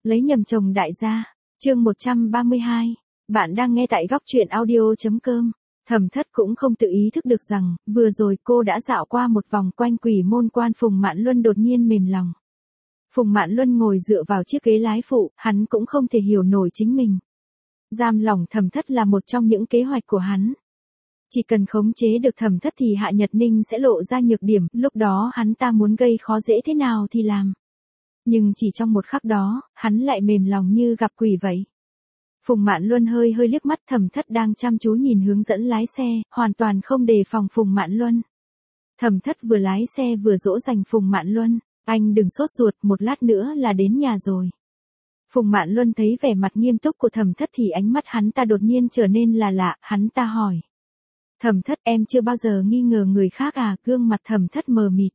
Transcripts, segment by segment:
Lấy nhầm chồng đại gia. Chương 132. Bạn đang nghe tại góc truyện audio.com. Thẩm Thất cũng không tự ý thức được rằng, vừa rồi cô đã dạo qua một vòng quanh quỷ môn quan. Phùng Mạn Luân đột nhiên mềm lòng. Phùng Mạn Luân ngồi dựa vào chiếc ghế lái phụ, hắn cũng không thể hiểu nổi chính mình. Giam lỏng Thẩm Thất là một trong những kế hoạch của hắn. Chỉ cần khống chế được Thẩm Thất thì Hạ Nhật Ninh sẽ lộ ra nhược điểm, lúc đó hắn ta muốn gây khó dễ thế nào thì làm. Nhưng chỉ trong một khắc đó, hắn lại mềm lòng như gặp quỷ vậy. Phùng Mạn Luân hơi liếc mắt. Thẩm Thất đang chăm chú nhìn hướng dẫn lái xe, hoàn toàn không đề phòng Phùng Mạn Luân. Thẩm Thất vừa lái xe vừa dỗ dành Phùng Mạn Luân, anh đừng sốt ruột, một lát nữa là đến nhà rồi. Phùng Mạn Luân thấy vẻ mặt nghiêm túc của Thẩm Thất thì ánh mắt hắn ta đột nhiên trở nên là lạ, hắn ta hỏi. Thẩm Thất, em chưa bao giờ nghi ngờ người khác à? Gương mặt Thẩm Thất mờ mịt.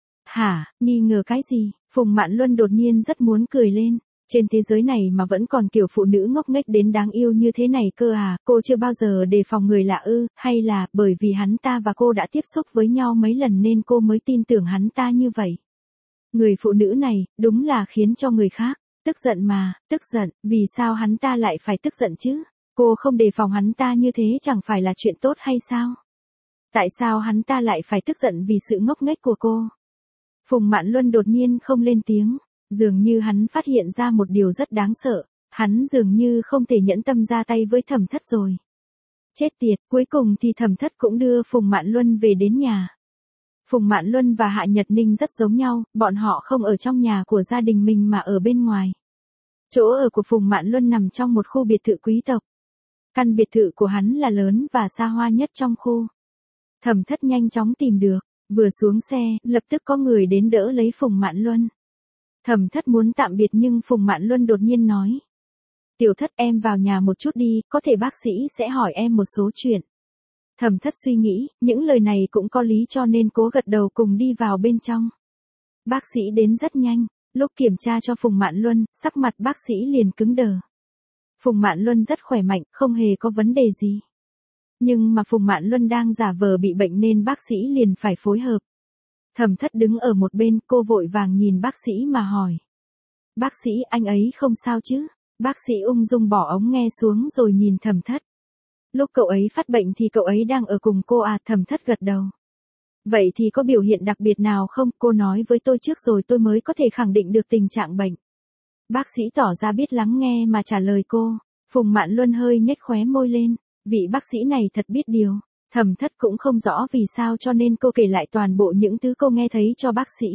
Hả, nghi ngờ cái gì? Phùng Mạn Luân đột nhiên rất muốn cười lên. Trên thế giới này mà vẫn còn kiểu phụ nữ ngốc nghếch đến đáng yêu như thế này cơ à? Cô chưa bao giờ đề phòng người lạ ư? Hay là bởi vì hắn ta và cô đã tiếp xúc với nhau mấy lần nên cô mới tin tưởng hắn ta như vậy? Người phụ nữ này, đúng là khiến cho người khác tức giận mà. Tức giận? Vì sao hắn ta lại phải tức giận chứ? Cô không đề phòng hắn ta như thế chẳng phải là chuyện tốt hay sao? Tại sao hắn ta lại phải tức giận vì sự ngốc nghếch của cô? Phùng Mạn Luân đột nhiên không lên tiếng, dường như hắn phát hiện ra một điều rất đáng sợ, hắn dường như không thể nhẫn tâm ra tay với Thẩm Thất rồi. Chết tiệt, cuối cùng thì Thẩm Thất cũng đưa Phùng Mạn Luân về đến nhà. Phùng Mạn Luân và Hạ Nhật Ninh rất giống nhau, bọn họ không ở trong nhà của gia đình mình mà ở bên ngoài. Chỗ ở của Phùng Mạn Luân nằm trong một khu biệt thự quý tộc. Căn biệt thự của hắn là lớn và xa hoa nhất trong khu. Thẩm Thất nhanh chóng tìm được, vừa xuống xe, lập tức có người đến đỡ lấy Phùng Mạn Luân. Thẩm Thất muốn tạm biệt nhưng Phùng Mạn Luân đột nhiên nói. Tiểu Thất, em vào nhà một chút đi, có thể bác sĩ sẽ hỏi em một số chuyện. Thẩm Thất suy nghĩ, những lời này cũng có lý cho nên cố gật đầu cùng đi vào bên trong. Bác sĩ đến rất nhanh, lúc kiểm tra cho Phùng Mạn Luân, sắc mặt bác sĩ liền cứng đờ. Phùng Mạn Luân rất khỏe mạnh, không hề có vấn đề gì. Nhưng mà Phùng Mạn Luân đang giả vờ bị bệnh nên bác sĩ liền phải phối hợp. Thẩm Thất đứng ở một bên, cô vội vàng nhìn bác sĩ mà hỏi. Bác sĩ, anh ấy không sao chứ? Bác sĩ ung dung bỏ ống nghe xuống rồi nhìn Thẩm Thất. Lúc cậu ấy phát bệnh thì cậu ấy đang ở cùng cô à? Thẩm Thất gật đầu. Vậy thì có biểu hiện đặc biệt nào không? Cô nói với tôi trước rồi tôi mới có thể khẳng định được tình trạng bệnh. Bác sĩ tỏ ra biết lắng nghe mà trả lời cô. Phùng Mạn Luân hơi nhếch khóe môi lên. Vị bác sĩ này thật biết điều. Thẩm Thất cũng không rõ vì sao cho nên cô kể lại toàn bộ những thứ cô nghe thấy cho bác sĩ.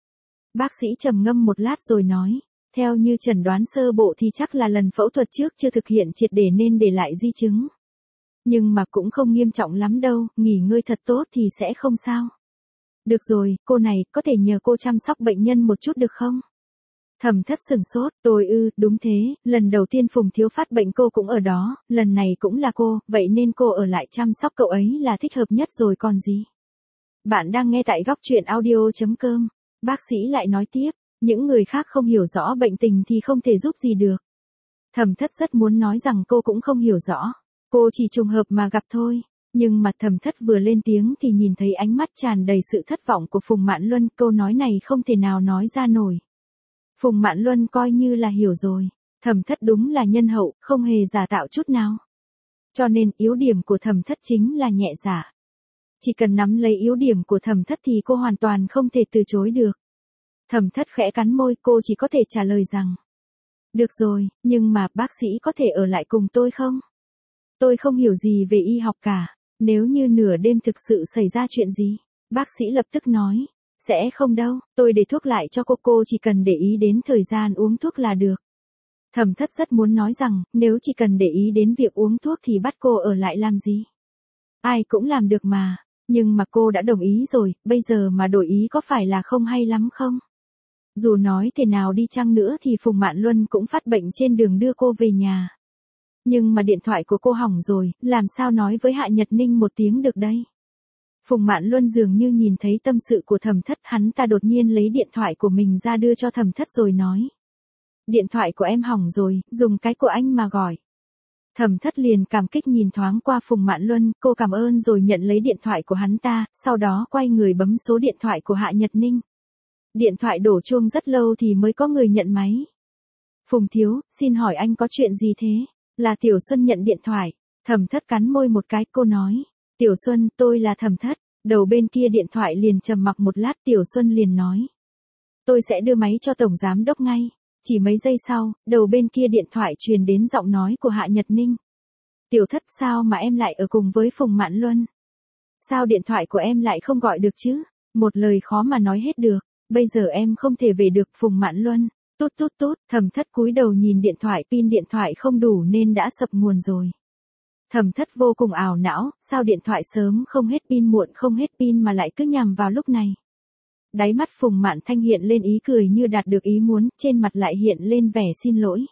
Bác sĩ trầm ngâm một lát rồi nói. Theo như chẩn đoán sơ bộ thì chắc là lần phẫu thuật trước chưa thực hiện triệt để nên để lại di chứng. Nhưng mà cũng không nghiêm trọng lắm đâu, nghỉ ngơi thật tốt thì sẽ không sao. Được rồi, cô này, có thể nhờ cô chăm sóc bệnh nhân một chút được không? Thẩm Thất sửng sốt, đúng thế, lần đầu tiên Phùng Thiếu phát bệnh cô cũng ở đó, lần này cũng là cô, vậy nên cô ở lại chăm sóc cậu ấy là thích hợp nhất rồi còn gì. Bạn đang nghe tại góc truyện audio.com, bác sĩ lại nói tiếp, những người khác không hiểu rõ bệnh tình thì không thể giúp gì được. Thẩm Thất rất muốn nói rằng cô cũng không hiểu rõ, cô chỉ trùng hợp mà gặp thôi, nhưng mà Thẩm Thất vừa lên tiếng thì nhìn thấy ánh mắt tràn đầy sự thất vọng của Phùng Mạn Luân, câu nói này không thể nào nói ra nổi. Phùng Mạn Luân coi như là hiểu rồi, Thẩm Thất đúng là nhân hậu, không hề giả tạo chút nào. Cho nên yếu điểm của Thẩm Thất chính là nhẹ dạ. Chỉ cần nắm lấy yếu điểm của Thẩm Thất thì cô hoàn toàn không thể từ chối được. Thẩm Thất khẽ cắn môi, cô chỉ có thể trả lời rằng. Được rồi, nhưng mà bác sĩ có thể ở lại cùng tôi không? Tôi không hiểu gì về y học cả, nếu như nửa đêm thực sự xảy ra chuyện gì, bác sĩ lập tức nói. Sẽ không đâu, tôi để thuốc lại cho cô chỉ cần để ý đến thời gian uống thuốc là được. Thẩm Thất rất muốn nói rằng, nếu chỉ cần để ý đến việc uống thuốc thì bắt cô ở lại làm gì? Ai cũng làm được mà, nhưng mà cô đã đồng ý rồi, bây giờ mà đổi ý có phải là không hay lắm không? Dù nói thế nào đi chăng nữa thì Phùng Mạn Luân cũng phát bệnh trên đường đưa cô về nhà. Nhưng mà điện thoại của cô hỏng rồi, làm sao nói với Hạ Nhật Ninh một tiếng được đây? Phùng Mạn Luân dường như nhìn thấy tâm sự của Thẩm Thất, hắn ta đột nhiên lấy điện thoại của mình ra đưa cho Thẩm Thất rồi nói. Điện thoại của em hỏng rồi, dùng cái của anh mà gọi. Thẩm Thất liền cảm kích nhìn thoáng qua Phùng Mạn Luân, cô cảm ơn rồi nhận lấy điện thoại của hắn ta, sau đó quay người bấm số điện thoại của Hạ Nhật Ninh. Điện thoại đổ chuông rất lâu thì mới có người nhận máy. Phùng thiếu, xin hỏi anh có chuyện gì thế? Là Tiểu Xuân nhận điện thoại. Thẩm Thất cắn môi một cái, cô nói. Tiểu Xuân, tôi là Thẩm Thất. Đầu bên kia điện thoại liền trầm mặc một lát, Tiểu Xuân liền nói. Tôi sẽ đưa máy cho Tổng Giám Đốc ngay. Chỉ mấy giây sau, đầu bên kia điện thoại truyền đến giọng nói của Hạ Nhật Ninh. Tiểu Thất, sao mà em lại ở cùng với Phùng Mạn Luân? Sao điện thoại của em lại không gọi được chứ? Một lời khó mà nói hết được. Bây giờ em không thể về được Phùng Mạn Luân. Tút tút tút, Thẩm Thất cúi đầu nhìn điện thoại, pin điện thoại không đủ nên đã sập nguồn rồi. Thẩm Thất vô cùng ảo não, sao điện thoại sớm không hết pin muộn không hết pin mà lại cứ nhằm vào lúc này. Đáy mắt Phùng Mạn Thanh hiện lên ý cười như đạt được ý muốn, trên mặt lại hiện lên vẻ xin lỗi.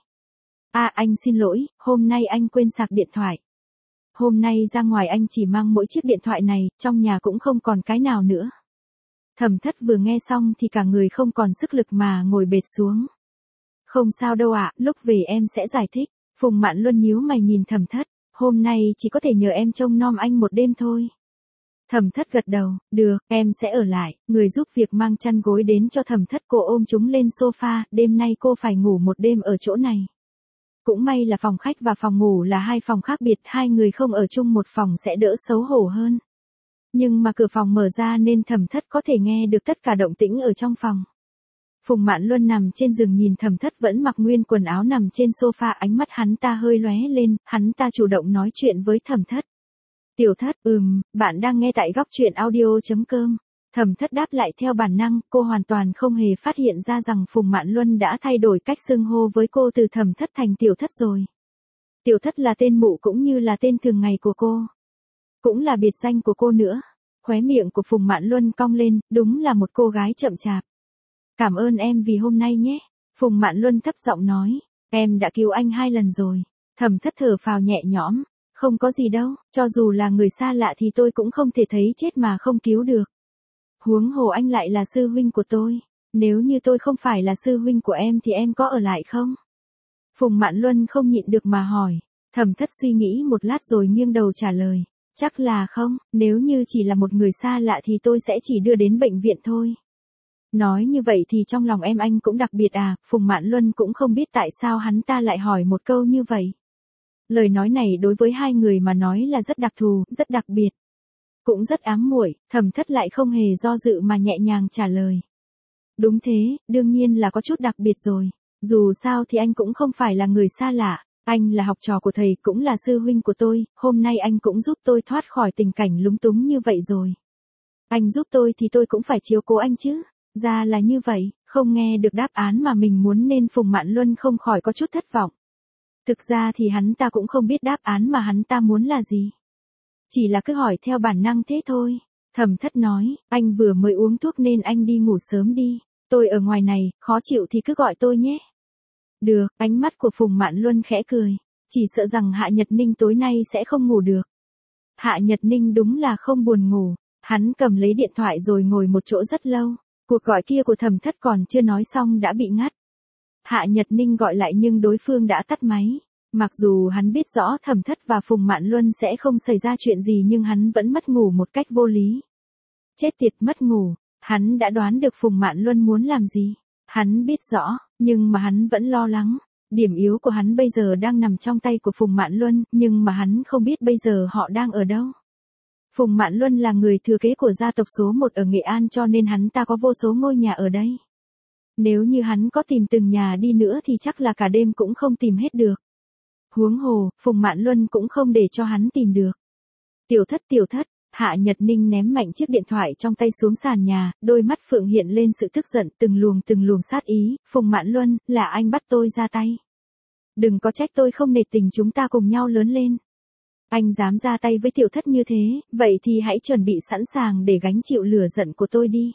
Anh xin lỗi, hôm nay anh quên sạc điện thoại. Hôm nay ra ngoài anh chỉ mang mỗi chiếc điện thoại này, trong nhà cũng không còn cái nào nữa. Thẩm Thất vừa nghe xong thì cả người không còn sức lực mà ngồi bệt xuống. Không sao đâu ạ, lúc về em sẽ giải thích. Phùng Mạn Luân nhíu mày nhìn Thẩm Thất, hôm nay chỉ có thể nhờ em trông nom anh một đêm thôi. Thẩm Thất gật đầu, được, em sẽ ở lại. Người giúp việc mang chăn gối đến cho Thẩm Thất, cô ôm chúng lên sofa, đêm nay cô phải ngủ một đêm ở chỗ này. Cũng may là phòng khách và phòng ngủ là hai phòng khác biệt, hai người không ở chung một phòng sẽ đỡ xấu hổ hơn. Nhưng mà cửa phòng mở ra nên Thẩm Thất có thể nghe được tất cả động tĩnh ở trong phòng. Phùng Mạn Luân nằm trên giường nhìn Thẩm Thất vẫn mặc nguyên quần áo nằm trên sofa, ánh mắt hắn ta hơi lóe lên, hắn ta chủ động nói chuyện với Thẩm Thất. Tiểu Thất, bạn đang nghe tại góc truyện audio.com. Thẩm Thất đáp lại theo bản năng, cô hoàn toàn không hề phát hiện ra rằng Phùng Mạn Luân đã thay đổi cách xưng hô với cô từ Thẩm Thất thành Tiểu Thất rồi. Tiểu Thất là tên mụ cũng như là tên thường ngày của cô. Cũng là biệt danh của cô nữa. Khóe miệng của Phùng Mạn Luân cong lên, đúng là một cô gái chậm chạp. Cảm ơn em vì hôm nay nhé. Phùng Mạn Luân thấp giọng nói, em đã cứu anh 2 lần rồi. Thẩm Thất thở phào nhẹ nhõm, không có gì đâu, cho dù là người xa lạ thì tôi cũng không thể thấy chết mà không cứu được. Huống hồ anh lại là sư huynh của tôi, nếu như tôi không phải là sư huynh của em thì em có ở lại không? Phùng Mạn Luân không nhịn được mà hỏi. Thẩm Thất suy nghĩ một lát rồi nghiêng đầu trả lời, chắc là không, nếu như chỉ là một người xa lạ thì tôi sẽ chỉ đưa đến bệnh viện thôi. Nói như vậy thì trong lòng em anh cũng đặc biệt à? Phùng Mạn Luân cũng không biết tại sao hắn ta lại hỏi một câu như vậy. Lời nói này đối với hai người mà nói là rất đặc thù, rất đặc biệt. Cũng rất ám muội, Thẩm Thất lại không hề do dự mà nhẹ nhàng trả lời. Đúng thế, đương nhiên là có chút đặc biệt rồi. Dù sao thì anh cũng không phải là người xa lạ, anh là học trò của thầy cũng là sư huynh của tôi, hôm nay anh cũng giúp tôi thoát khỏi tình cảnh lúng túng như vậy rồi. Anh giúp tôi thì tôi cũng phải chiếu cố anh chứ. Ra là như vậy, không nghe được đáp án mà mình muốn nên Phùng Mạn Luân không khỏi có chút thất vọng. Thực ra thì hắn ta cũng không biết đáp án mà hắn ta muốn là gì. Chỉ là cứ hỏi theo bản năng thế thôi. Thẩm Thất nói, anh vừa mới uống thuốc nên anh đi ngủ sớm đi. Tôi ở ngoài này, khó chịu thì cứ gọi tôi nhé. Được, ánh mắt của Phùng Mạn Luân khẽ cười. Chỉ sợ rằng Hạ Nhật Ninh tối nay sẽ không ngủ được. Hạ Nhật Ninh đúng là không buồn ngủ. Hắn cầm lấy điện thoại rồi ngồi một chỗ rất lâu. Cuộc gọi kia của Thẩm Thất còn chưa nói xong đã bị ngắt. Hạ Nhật Ninh gọi lại nhưng đối phương đã tắt máy. Mặc dù hắn biết rõ Thẩm Thất và Phùng Mạn Luân sẽ không xảy ra chuyện gì nhưng hắn vẫn mất ngủ một cách vô lý. Chết tiệt, mất ngủ, hắn đã đoán được Phùng Mạn Luân muốn làm gì. Hắn biết rõ, nhưng mà hắn vẫn lo lắng. Điểm yếu của hắn bây giờ đang nằm trong tay của Phùng Mạn Luân, nhưng mà hắn không biết bây giờ họ đang ở đâu. Phùng Mạn Luân là người thừa kế của gia tộc số 1 ở Nghệ An cho nên hắn ta có vô số ngôi nhà ở đây. Nếu như hắn có tìm từng nhà đi nữa thì chắc là cả đêm cũng không tìm hết được. Huống hồ, Phùng Mạn Luân cũng không để cho hắn tìm được. Tiểu Thất, Hạ Nhật Ninh ném mạnh chiếc điện thoại trong tay xuống sàn nhà, đôi mắt phượng hiện lên sự tức giận, từng luồng sát ý. Phùng Mạn Luân, là anh bắt tôi ra tay. Đừng có trách tôi không nể tình chúng ta cùng nhau lớn lên. Anh dám ra tay với Tiểu Thất như thế, vậy thì hãy chuẩn bị sẵn sàng để gánh chịu lửa giận của tôi đi.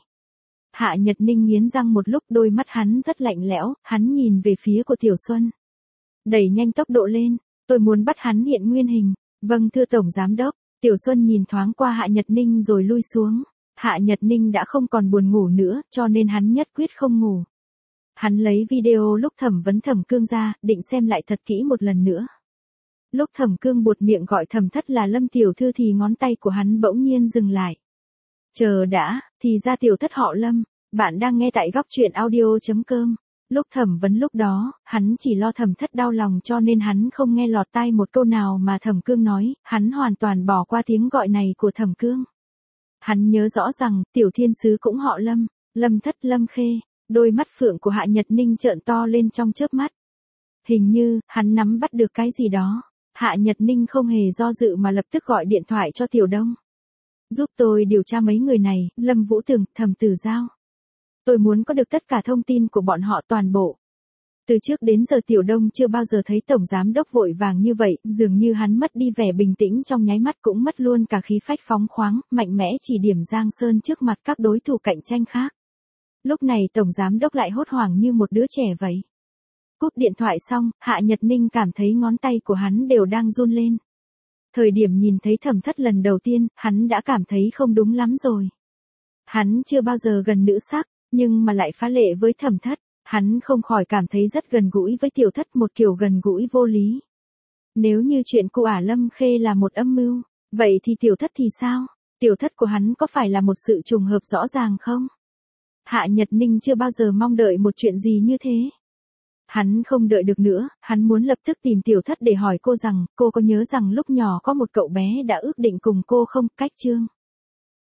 Hạ Nhật Ninh nghiến răng một lúc, đôi mắt hắn rất lạnh lẽo, hắn nhìn về phía của Tiểu Xuân. Đẩy nhanh tốc độ lên, tôi muốn bắt hắn hiện nguyên hình. Vâng thưa Tổng Giám Đốc. Tiểu Xuân nhìn thoáng qua Hạ Nhật Ninh rồi lui xuống. Hạ Nhật Ninh đã không còn buồn ngủ nữa, cho nên hắn nhất quyết không ngủ. Hắn lấy video lúc thẩm vấn Thẩm Cương ra, định xem lại thật kỹ một lần nữa. Lúc Thẩm Cương buột miệng gọi Thẩm Thất là Lâm tiểu thư thì ngón tay của hắn bỗng nhiên dừng lại. Chờ đã, thì ra Tiểu Thất họ Lâm. Bạn đang nghe tại góc truyện audio.com. Lúc thẩm vấn lúc đó, hắn chỉ lo Thẩm Thất đau lòng cho nên hắn không nghe lọt tai một câu nào mà Thẩm Cương nói, hắn hoàn toàn bỏ qua tiếng gọi này của Thẩm Cương. Hắn nhớ rõ rằng, tiểu thiên sứ cũng họ Lâm, Lâm Thất Lâm Khê, đôi mắt phượng của Hạ Nhật Ninh trợn to lên trong chớp mắt. Hình như, hắn nắm bắt được cái gì đó. Hạ Nhật Ninh không hề do dự mà lập tức gọi điện thoại cho Tiểu Đông. Giúp tôi điều tra mấy người này, Lâm Vũ Tường, Thẩm Tử Giao. Tôi muốn có được tất cả thông tin của bọn họ toàn bộ. Từ trước đến giờ Tiểu Đông chưa bao giờ thấy Tổng Giám Đốc vội vàng như vậy, dường như hắn mất đi vẻ bình tĩnh trong nháy mắt cũng mất luôn cả khí phách phóng khoáng, mạnh mẽ chỉ điểm Giang Sơn trước mặt các đối thủ cạnh tranh khác. Lúc này Tổng Giám Đốc lại hốt hoảng như một đứa trẻ vậy. Cúp điện thoại xong, Hạ Nhật Ninh cảm thấy ngón tay của hắn đều đang run lên. Thời điểm nhìn thấy Thẩm Thất lần đầu tiên, hắn đã cảm thấy không đúng lắm rồi. Hắn chưa bao giờ gần nữ sắc, nhưng mà lại phá lệ với Thẩm Thất, hắn không khỏi cảm thấy rất gần gũi với Tiểu Thất, một kiểu gần gũi vô lý. Nếu như chuyện cô ả Lâm Khê là một âm mưu, vậy thì Tiểu Thất thì sao? Tiểu Thất của hắn có phải là một sự trùng hợp rõ ràng không? Hạ Nhật Ninh chưa bao giờ mong đợi một chuyện gì như thế. Hắn không đợi được nữa, hắn muốn lập tức tìm Tiểu Thất để hỏi cô rằng, cô có nhớ rằng lúc nhỏ có một cậu bé đã ước định cùng cô không, Cách Trương.